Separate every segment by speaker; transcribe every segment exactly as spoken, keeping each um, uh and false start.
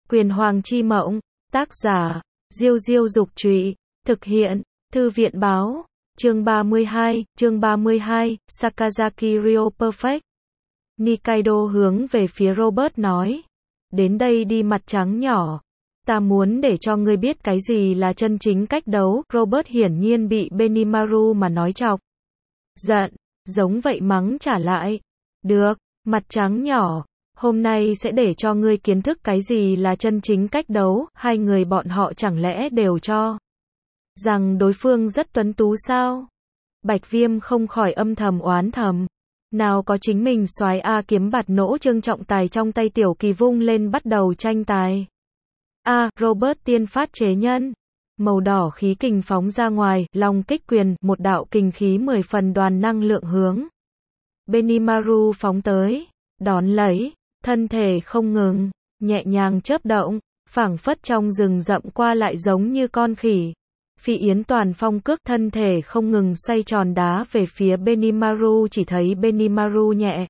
Speaker 1: Quyền Hoàng Chi Mộng, tác giả, Diêu Diêu Dục Trụy, thực hiện, Thư viện Báo, chương ba mươi hai, chương ba mươi hai, Sakazaki Rio Perfect. Nikaido hướng về phía Robert nói, đến đây đi mặt trắng nhỏ, ta muốn để cho ngươi biết cái gì là chân chính cách đấu. Robert hiển nhiên bị Benimaru mà nói chọc giận, giống vậy mắng trả lại, được, mặt trắng nhỏ, hôm nay sẽ để cho ngươi kiến thức cái gì là chân chính cách đấu. Hai người bọn họ chẳng lẽ đều cho rằng đối phương rất tuấn tú sao? Bạch Viêm không khỏi âm thầm oán thầm, nào có chính mình soái a kiếm bạt nỗ Trương Trọng Tài trong tay Tiểu Kỳ vung lên bắt đầu tranh tài. A, Robert tiên phát chế nhân, màu đỏ khí kình phóng ra ngoài, long kích quyền, một đạo kình khí mười phần đoàn năng lượng hướng Benimaru phóng tới, đón lấy, thân thể không ngừng, nhẹ nhàng chớp động, phảng phất trong rừng rậm qua lại giống như con khỉ. Phi Yến toàn phong cước, thân thể không ngừng xoay tròn đá về phía Benimaru, chỉ thấy Benimaru nhẹ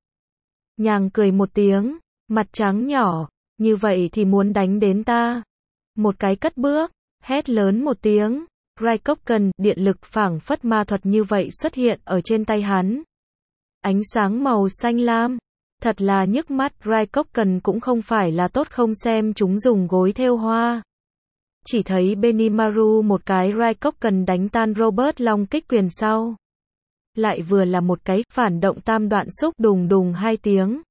Speaker 1: nhàng cười một tiếng, mặt trắng nhỏ, như vậy thì muốn đánh đến ta. Một cái cất bước, hét lớn một tiếng, Raikkonen, điện lực phảng phất ma thuật như vậy xuất hiện ở trên tay hắn. Ánh sáng màu xanh lam, thật là nhức mắt. Raikkonen cũng không phải là tốt không xem chúng dùng gối thêu hoa. Chỉ thấy Benimaru một cái Raikkonen đánh tan Robert long kích quyền sau. Lại vừa là một cái phản động tam đoạn xúc, đùng đùng hai tiếng.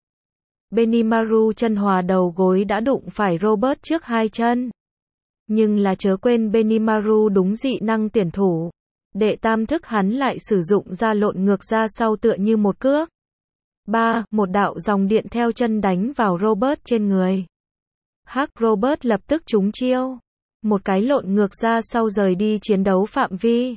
Speaker 1: Benimaru chân hòa đầu gối đã đụng phải Robert trước hai chân. Nhưng là chớ quên Benimaru đúng dị năng tiền thủ. Đệ tam thức hắn lại sử dụng ra lộn ngược ra sau tựa như một cước. Ba, một đạo dòng điện theo chân đánh vào Robert trên người. Hắc, Robert lập tức trúng chiêu. Một cái lộn ngược ra sau rời đi chiến đấu phạm vi.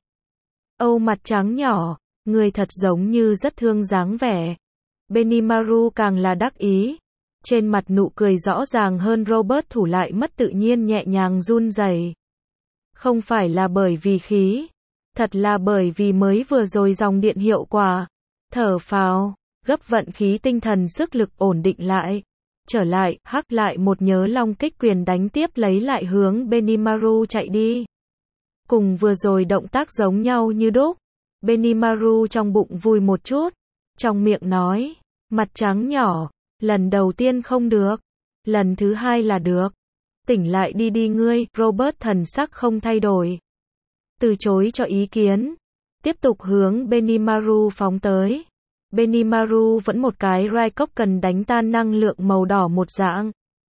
Speaker 1: Âu mặt trắng nhỏ, người thật giống như rất thương dáng vẻ. Benimaru càng là đắc ý. Trên mặt nụ cười rõ ràng hơn, Robert thủ lại mất tự nhiên nhẹ nhàng run rẩy. Không phải là bởi vì khí, thật là bởi vì mới vừa rồi dòng điện hiệu quả. Thở phào, gấp vận khí tinh thần sức lực ổn định lại. Trở lại, hắc lại một nhớ long kích quyền đánh tiếp lấy lại hướng Benimaru chạy đi. Cùng vừa rồi động tác giống nhau như đúc. Benimaru trong bụng vui một chút. Trong miệng nói, mặt trắng nhỏ, lần đầu tiên không được. Lần thứ hai là được. Tỉnh lại đi đi ngươi. Robert thần sắc không thay đổi. Từ chối cho ý kiến. Tiếp tục hướng Benimaru phóng tới. Benimaru vẫn một cái Raikkonen đánh tan năng lượng màu đỏ một dạng.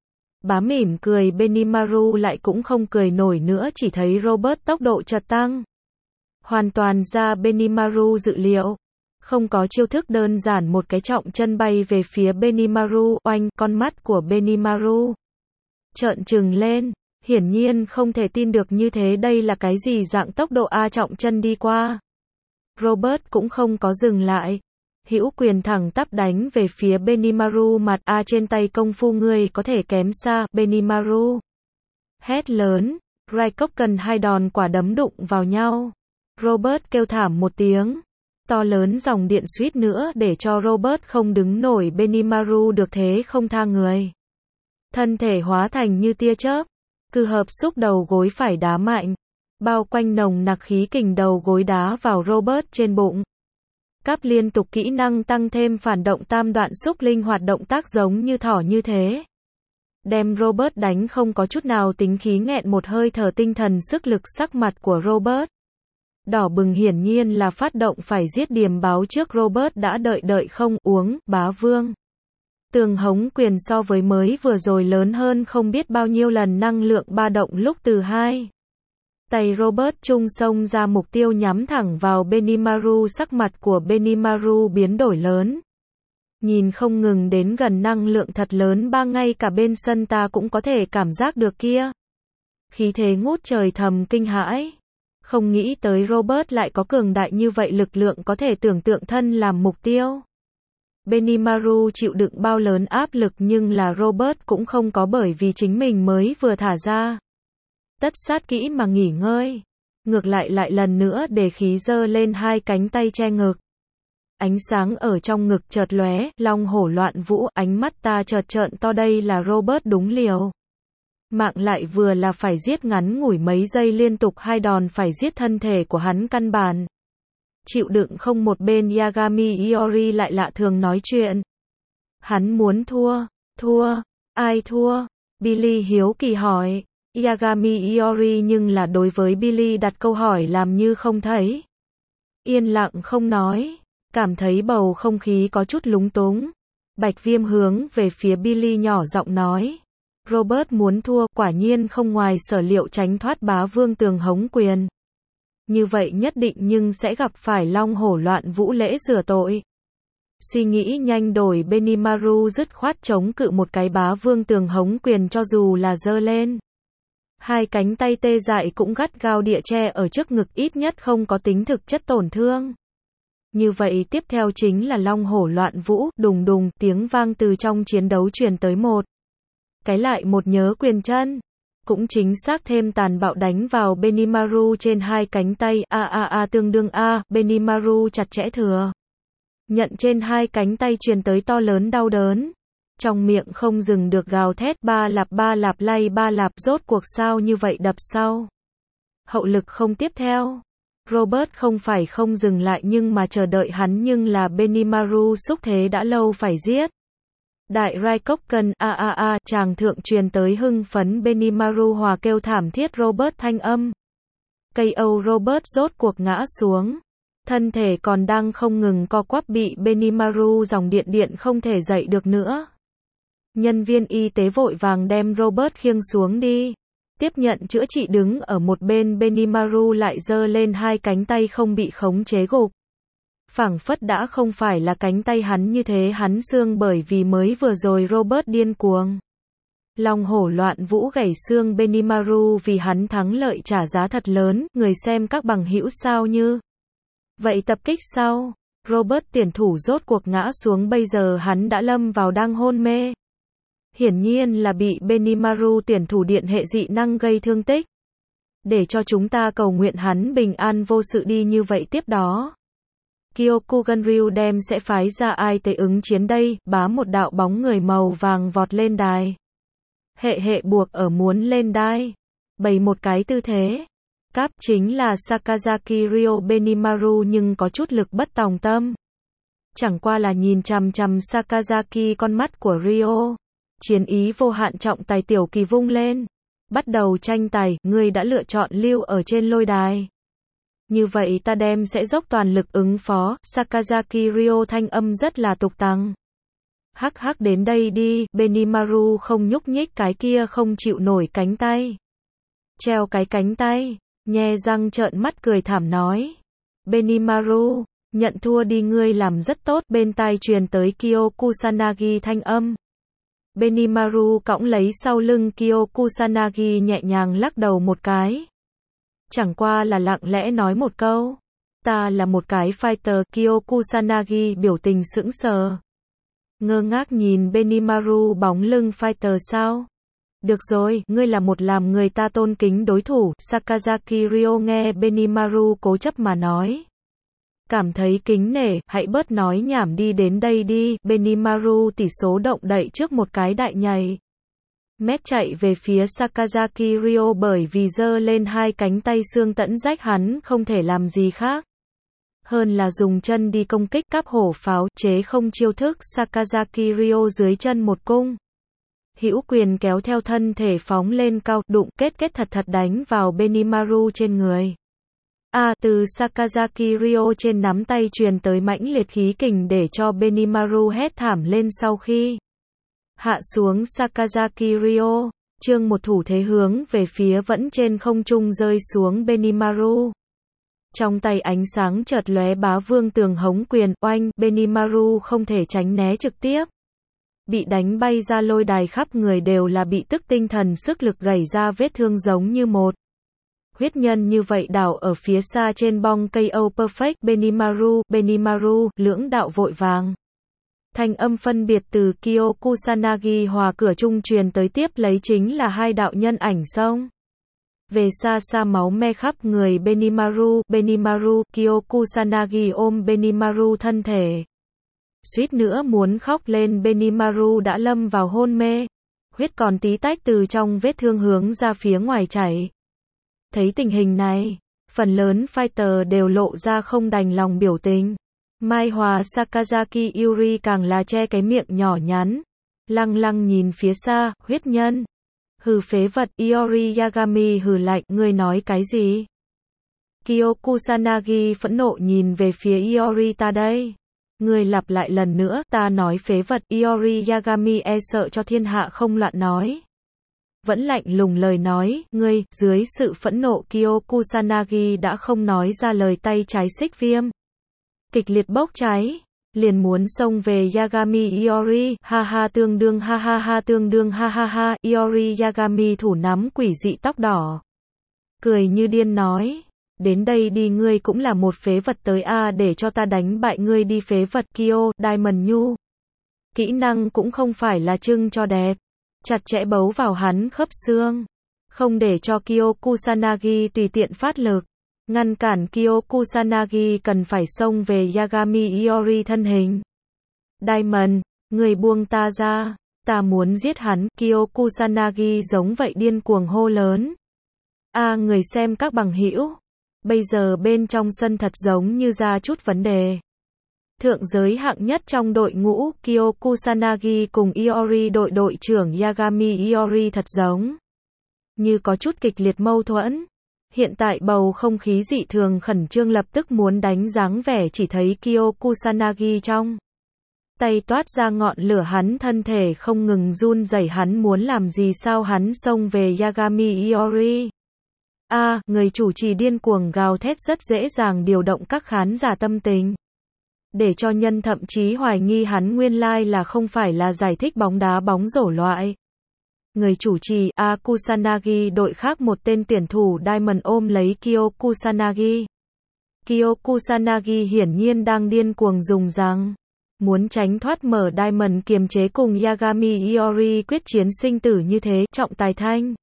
Speaker 1: Bá mỉm cười, Benimaru lại cũng không cười nổi nữa, chỉ thấy Robert tốc độ chợt tăng. Hoàn toàn ra Benimaru dự liệu. Không có chiêu thức đơn giản, một cái trọng chân bay về phía Benimaru, oanh, con mắt của Benimaru trợn trừng lên, hiển nhiên không thể tin được như thế, đây là cái gì dạng tốc độ a, trọng chân đi qua. Robert cũng không có dừng lại. Hữu quyền thẳng tắp đánh về phía Benimaru, mặt a trên tay công phu ngươi có thể kém xa. Benimaru hét lớn, Raikkonen hai đòn quả đấm đụng vào nhau. Robert kêu thảm một tiếng. To lớn dòng điện suýt nữa để cho Robert không đứng nổi. Benimaru được thế không tha người. Thân thể hóa thành như tia chớp. Cử hợp xúc đầu gối phải đá mạnh. Bao quanh nồng nặc khí kình đầu gối đá vào Robert trên bụng. Cáp liên tục kỹ năng tăng thêm phản động tam đoạn xúc, linh hoạt động tác giống như thỏ như thế. Đem Robert đánh không có chút nào tính khí, nghẹn một hơi thở, tinh thần sức lực. Sắc mặt của Robert đỏ bừng, hiển nhiên là phát động phải giết điểm báo trước. Robert đã đợi đợi không uống, bá vương. Tường hống quyền so với mới vừa rồi lớn hơn không biết bao nhiêu lần, năng lượng ba động lúc từ hai tay Robert trung xông ra, mục tiêu nhắm thẳng vào Benimaru. Sắc mặt của Benimaru biến đổi lớn. Nhìn không ngừng đến gần, năng lượng thật lớn, ba ngay cả bên sân ta cũng có thể cảm giác được kia. Khí thế ngút trời, thầm kinh hãi. Không nghĩ tới Robert lại có cường đại như vậy lực lượng, có thể tưởng tượng thân làm mục tiêu. Benimaru chịu đựng bao lớn áp lực, nhưng là Robert cũng không có bởi vì chính mình mới vừa thả ra tất sát kỹ mà nghỉ ngơi. Ngược lại lại lần nữa để khí giơ lên hai cánh tay che ngực. Ánh sáng ở trong ngực chợt lóe, long hổ loạn vũ, ánh mắt ta chợt trợn to, đây là Robert đúng liều. Mạng lại vừa là phải giết ngắn ngủi mấy giây liên tục hai đòn phải giết thân thể của hắn căn bản. Chịu đựng không một bên Yagami Iori lại lạ thường nói chuyện. Hắn muốn thua, thua, ai thua? Billy hiếu kỳ hỏi. Yagami Iori nhưng là đối với Billy đặt câu hỏi làm như không thấy. Yên lặng không nói, cảm thấy bầu không khí có chút lúng túng. Bạch Viêm hướng về phía Billy nhỏ giọng nói. Robert muốn thua, quả nhiên không ngoài sở liệu tránh thoát bá vương tường hống quyền. Như vậy nhất định nhưng sẽ gặp phải long hổ loạn vũ lễ rửa tội. Suy nghĩ nhanh đổi Benimaru dứt khoát chống cự một cái bá vương tường hống quyền cho dù là giơ lên. Hai cánh tay tê dại cũng gắt gao địa che ở trước ngực ít nhất không có tính thực chất tổn thương. Như vậy tiếp theo chính là long hổ loạn vũ, đùng đùng, tiếng vang từ trong chiến đấu truyền tới một. Cái lại một nhớ quyền chân. Cũng chính xác thêm tàn bạo đánh vào Benimaru trên hai cánh tay, a a a tương đương a, Benimaru chặt chẽ thừa. Nhận trên hai cánh tay truyền tới to lớn đau đớn. Trong miệng không dừng được gào thét ba lạp ba lạp lay ba lạp rốt cuộc sao như vậy đập sau. Hậu lực không tiếp theo. Robert không phải không dừng lại nhưng mà chờ đợi hắn nhưng là Benimaru xúc thế đã lâu phải giết. Đại Raikkonen a a a chàng thượng truyền tới hưng phấn Benimaru hòa kêu thảm thiết Robert thanh âm. Cây Âu Robert rốt cuộc ngã xuống. Thân thể còn đang không ngừng co quắp bị Benimaru dòng điện điện không thể dậy được nữa. Nhân viên y tế vội vàng đem Robert khiêng xuống đi. Tiếp nhận chữa trị đứng ở một bên Benimaru lại giơ lên hai cánh tay không bị khống chế gục. Phảng phất đã không phải là cánh tay hắn như thế hắn xương bởi vì mới vừa rồi Robert điên cuồng. Long hổ loạn vũ gãy xương Benimaru vì hắn thắng lợi trả giá thật lớn, người xem các bằng hữu sao như. Vậy tập kích sau, Robert tiền thủ rốt cuộc ngã xuống bây giờ hắn đã lâm vào đang hôn mê. Hiển nhiên là bị Benimaru tiền thủ điện hệ dị năng gây thương tích. Để cho chúng ta cầu nguyện hắn bình an vô sự đi như vậy tiếp đó. Kyokuganryu đem sẽ phái ra ai tới ứng chiến đây, bá một đạo bóng người màu vàng vọt lên đài. Hệ hệ buộc ở muốn lên đài. Bày một cái tư thế. Cáp chính là Sakazaki Ryo Benimaru nhưng có chút lực bất tòng tâm. Chẳng qua là nhìn chằm chằm Sakazaki con mắt của Ryo. Chiến ý vô hạn trọng tài tiểu kỳ vung lên. Bắt đầu tranh tài, ngươi đã lựa chọn lưu ở trên lôi đài. Như vậy ta đem sẽ dốc toàn lực ứng phó, Sakazaki Ryo thanh âm rất là tục tằng. Hắc hắc đến đây đi, Benimaru không nhúc nhích cái kia không chịu nổi cánh tay. Treo cái cánh tay, nhe răng trợn mắt cười thảm nói. Benimaru, nhận thua đi ngươi làm rất tốt bên tai truyền tới Kyo Kusanagi thanh âm. Benimaru cõng lấy sau lưng Kyo Kusanagi nhẹ nhàng lắc đầu một cái. Chẳng qua là lặng lẽ nói một câu. Ta là một cái fighter, Kyo Kusanagi biểu tình sững sờ. Ngơ ngác nhìn Benimaru bóng lưng fighter sao? Được rồi, ngươi là một làm người ta tôn kính đối thủ, Sakazaki Ryo nghe Benimaru cố chấp mà nói. Cảm thấy kính nể, hãy bớt nói nhảm đi đến đây đi, Benimaru tỷ số động đậy trước một cái đại nhảy. Mét chạy về phía Sakazaki Ryo bởi vì giơ lên hai cánh tay xương tẫn rách hắn không thể làm gì khác. Hơn là dùng chân đi công kích cáp hổ pháo, chế không chiêu thức Sakazaki Ryo dưới chân một cung. Hữu quyền kéo theo thân thể phóng lên cao, đụng kết kết thật thật đánh vào Benimaru trên người. A à, từ Sakazaki Ryo trên nắm tay truyền tới mãnh liệt khí kình để cho Benimaru hét thảm lên sau khi hạ xuống Sakazaki Ryo, chương một thủ thế hướng về phía vẫn trên không trung rơi xuống Benimaru. Trong tay ánh sáng chợt lóe bá vương tường hống quyền, oanh, Benimaru không thể tránh né trực tiếp. Bị đánh bay ra lôi đài khắp người đều là bị tức tinh thần sức lực gảy ra vết thương giống như một huyết nhân như vậy đảo ở phía xa trên bong cây Âu Perfect Benimaru, Benimaru, lưỡng đạo vội vàng. Thanh âm phân biệt từ Kyo Kusanagi hòa cửa trung truyền tới tiếp lấy chính là hai đạo nhân ảnh xông. Về xa xa máu me khắp người Benimaru, Benimaru, Kyo Kusanagi ôm Benimaru thân thể. Suýt nữa muốn khóc lên Benimaru đã lâm vào hôn mê. huyết còn tí tách từ trong vết thương hướng ra phía ngoài chảy. Thấy tình hình này, phần lớn fighter đều lộ ra không đành lòng biểu tình. Mai Hòa Sakazaki Yuri càng là che cái miệng nhỏ nhắn, lăng lăng nhìn phía xa, huyết nhân. Hừ phế vật, Iori Yagami hừ lạnh, ngươi nói cái gì? Kyo Kusanagi phẫn nộ nhìn về phía Iori, ta đây. Ngươi lặp lại lần nữa, ta nói phế vật, Iori Yagami e sợ cho thiên hạ không loạn nói. Vẫn lạnh lùng lời nói, ngươi, dưới sự phẫn nộ Kyo Kusanagi đã không nói ra lời, tay trái xích viêm. Kịch liệt bốc cháy, liền muốn xông về Yagami Iori, ha ha tương đương ha ha ha tương đương ha ha ha, Iori Yagami thủ nắm quỷ dị tóc đỏ. Cười như điên nói, đến đây đi, ngươi cũng là một phế vật, tới a để cho ta đánh bại ngươi đi phế vật. Kyo, Diamond Nhu. Kỹ năng cũng không phải là trưng cho đẹp, chặt chẽ bấu vào hắn khớp xương, không để cho Kyo Kusanagi tùy tiện phát lực. Ngăn cản Kyo Kusanagi cần phải xông về Yagami Iori thân hình. Diamond, người buông ta ra, ta muốn giết hắn. Kyo Kusanagi giống vậy điên cuồng hô lớn. A à, người xem các bằng hữu, bây giờ bên trong sân thật giống như ra chút vấn đề. Thượng giới hạng nhất trong đội ngũ Kyo Kusanagi cùng Iori đội đội trưởng Yagami Iori thật giống như có chút kịch liệt mâu thuẫn. Hiện tại bầu không khí dị thường khẩn trương, lập tức muốn đánh dáng vẻ, chỉ thấy Kyo Kusanagi trong tay toát ra ngọn lửa, hắn thân thể không ngừng run rẩy, hắn muốn làm gì sao, hắn xông về Yagami Iori. A, à, người chủ trì điên cuồng gào thét rất dễ dàng điều động các khán giả tâm tình, để cho nhân thậm chí hoài nghi hắn nguyên lai là không phải là giải thích bóng đá bóng rổ loại. Người chủ trì, A Kusanagi đội khác một tên tuyển thủ Diamond ôm lấy Kyo Kusanagi. Kyo Kusanagi hiển nhiên đang điên cuồng dùng răng, muốn tránh thoát, mở Diamond kiềm chế cùng Yagami Iori quyết chiến sinh tử như thế. Trọng tài thanh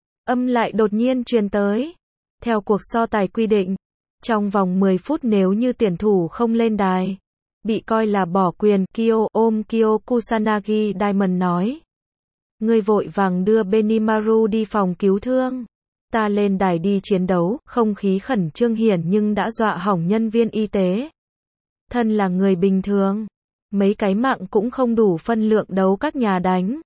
Speaker 1: âm lại đột nhiên truyền tới. Theo cuộc so tài quy định, trong vòng mười phút nếu như tuyển thủ không lên đài, bị coi là bỏ quyền. Kyo ôm Kyo Kusanagi, Diamond nói. Ngươi vội vàng đưa Benimaru đi phòng cứu thương. Ta lên đài đi chiến đấu. Không khí khẩn trương hiển nhưng đã dọa hỏng nhân viên y tế. Thân là người bình thường, mấy cái mạng cũng không đủ phân lượng đấu các nhà đánh.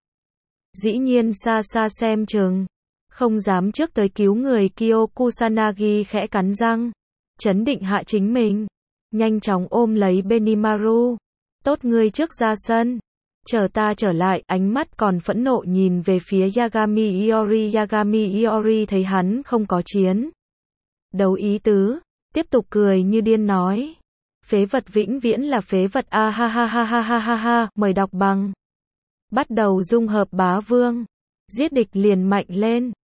Speaker 1: Dĩ nhiên xa xa xem chừng, không dám trước tới cứu người. Kyo Kusanagi khẽ cắn răng, trấn định hạ chính mình, nhanh chóng ôm lấy Benimaru. Tốt, ngươi trước ra sân, chờ ta trở lại. Ánh mắt còn phẫn nộ nhìn về phía Yagami Iori. Yagami Iori thấy hắn không có chiến đấu ý tứ, tiếp tục cười như điên nói. Phế vật vĩnh viễn là phế vật. A ha ha ha ha ha ha ha. Mời đọc bằng. Bắt đầu dung hợp bá vương. Giết địch liền mạnh lên.